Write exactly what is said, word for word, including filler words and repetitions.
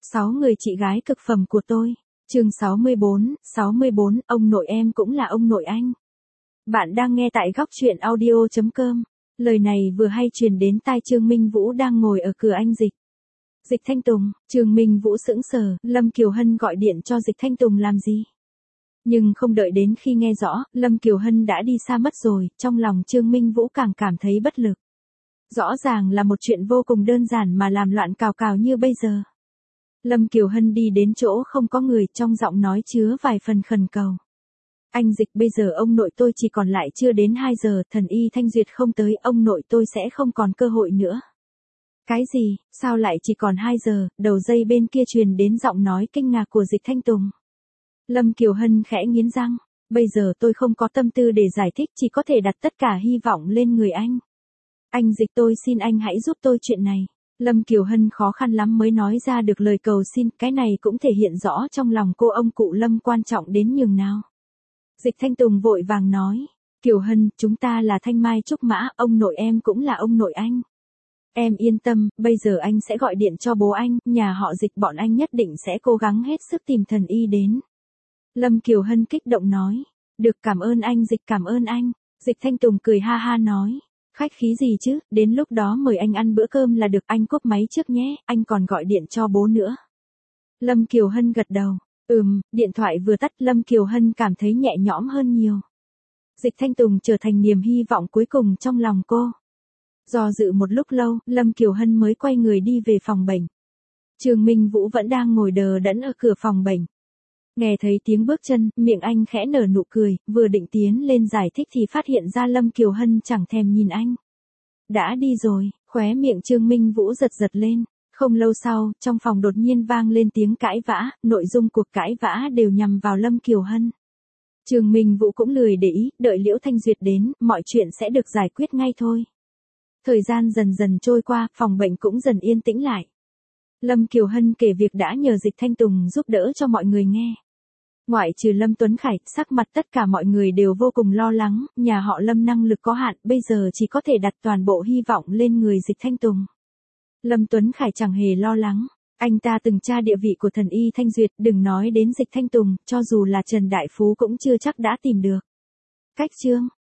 Sáu người chị gái cực phẩm của tôi. Chương sáu mươi bốn, sáu mươi bốn, ông nội em cũng là ông nội anh. Bạn đang nghe tại góc truyện audio chấm com. Lời này vừa hay truyền đến tai Trương Minh Vũ đang ngồi ở cửa anh Dịch. Dịch Thanh Tùng, Trương Minh Vũ sững sờ, Lâm Kiều Hân gọi điện cho Dịch Thanh Tùng làm gì? Nhưng không đợi đến khi nghe rõ, Lâm Kiều Hân đã đi xa mất rồi, trong lòng Trương Minh Vũ càng cảm thấy bất lực. Rõ ràng là một chuyện vô cùng đơn giản mà làm loạn cào cào như bây giờ. Lâm Kiều Hân đi đến chỗ không có người, trong giọng nói chứa vài phần khẩn cầu. Anh Dịch, bây giờ ông nội tôi chỉ còn lại chưa đến hai giờ, thần y Thanh Duyệt không tới, ông nội tôi sẽ không còn cơ hội nữa. Cái gì, sao lại chỉ còn hai giờ, đầu dây bên kia truyền đến giọng nói kinh ngạc của Dịch Thanh Tùng. Lâm Kiều Hân khẽ nghiến răng, bây giờ tôi không có tâm tư để giải thích, chỉ có thể đặt tất cả hy vọng lên người anh. Anh Dịch, tôi xin anh hãy giúp tôi chuyện này. Lâm Kiều Hân khó khăn lắm mới nói ra được lời cầu xin, cái này cũng thể hiện rõ trong lòng cô ông cụ Lâm quan trọng đến nhường nào. Dịch Thanh Tùng vội vàng nói, Kiều Hân, chúng ta là Thanh Mai Trúc Mã, ông nội em cũng là ông nội anh. Em yên tâm, bây giờ anh sẽ gọi điện cho bố anh, nhà họ Dịch bọn anh nhất định sẽ cố gắng hết sức tìm thần y đến. Lâm Kiều Hân kích động nói, được, cảm ơn anh Dịch, cảm ơn anh. Dịch Thanh Tùng cười ha ha nói, khách khí gì chứ, đến lúc đó mời anh ăn bữa cơm là được, anh cúp máy trước nhé, anh còn gọi điện cho bố nữa. Lâm Kiều Hân gật đầu, ừm, điện thoại vừa tắt Lâm Kiều Hân cảm thấy nhẹ nhõm hơn nhiều. Dịch Thanh Tùng trở thành niềm hy vọng cuối cùng trong lòng cô. Do dự một lúc lâu, Lâm Kiều Hân mới quay người đi về phòng bệnh. Trương Minh Vũ vẫn đang ngồi đờ đẫn ở cửa phòng bệnh. Nghe thấy tiếng bước chân, miệng anh khẽ nở nụ cười, vừa định tiến lên giải thích thì phát hiện ra Lâm Kiều Hân chẳng thèm nhìn anh. Đã đi rồi, khóe miệng Trương Minh Vũ giật giật lên. Không lâu sau, trong phòng đột nhiên vang lên tiếng cãi vã, nội dung cuộc cãi vã đều nhằm vào Lâm Kiều Hân. Trương Minh Vũ cũng lười để ý, đợi Liễu Thanh Duyệt đến, mọi chuyện sẽ được giải quyết ngay thôi. Thời gian dần dần trôi qua, phòng bệnh cũng dần yên tĩnh lại. Lâm Kiều Hân kể việc đã nhờ Dịch Thanh Tùng giúp đỡ cho mọi người nghe. Ngoại trừ Lâm Tuấn Khải, sắc mặt tất cả mọi người đều vô cùng lo lắng, nhà họ Lâm năng lực có hạn, bây giờ chỉ có thể đặt toàn bộ hy vọng lên người Dịch Thanh Tùng. Lâm Tuấn Khải chẳng hề lo lắng, anh ta từng tra địa vị của thần y Thanh Duyệt, đừng nói đến Dịch Thanh Tùng, cho dù là Trần Đại Phú cũng chưa chắc đã tìm được. Cách chương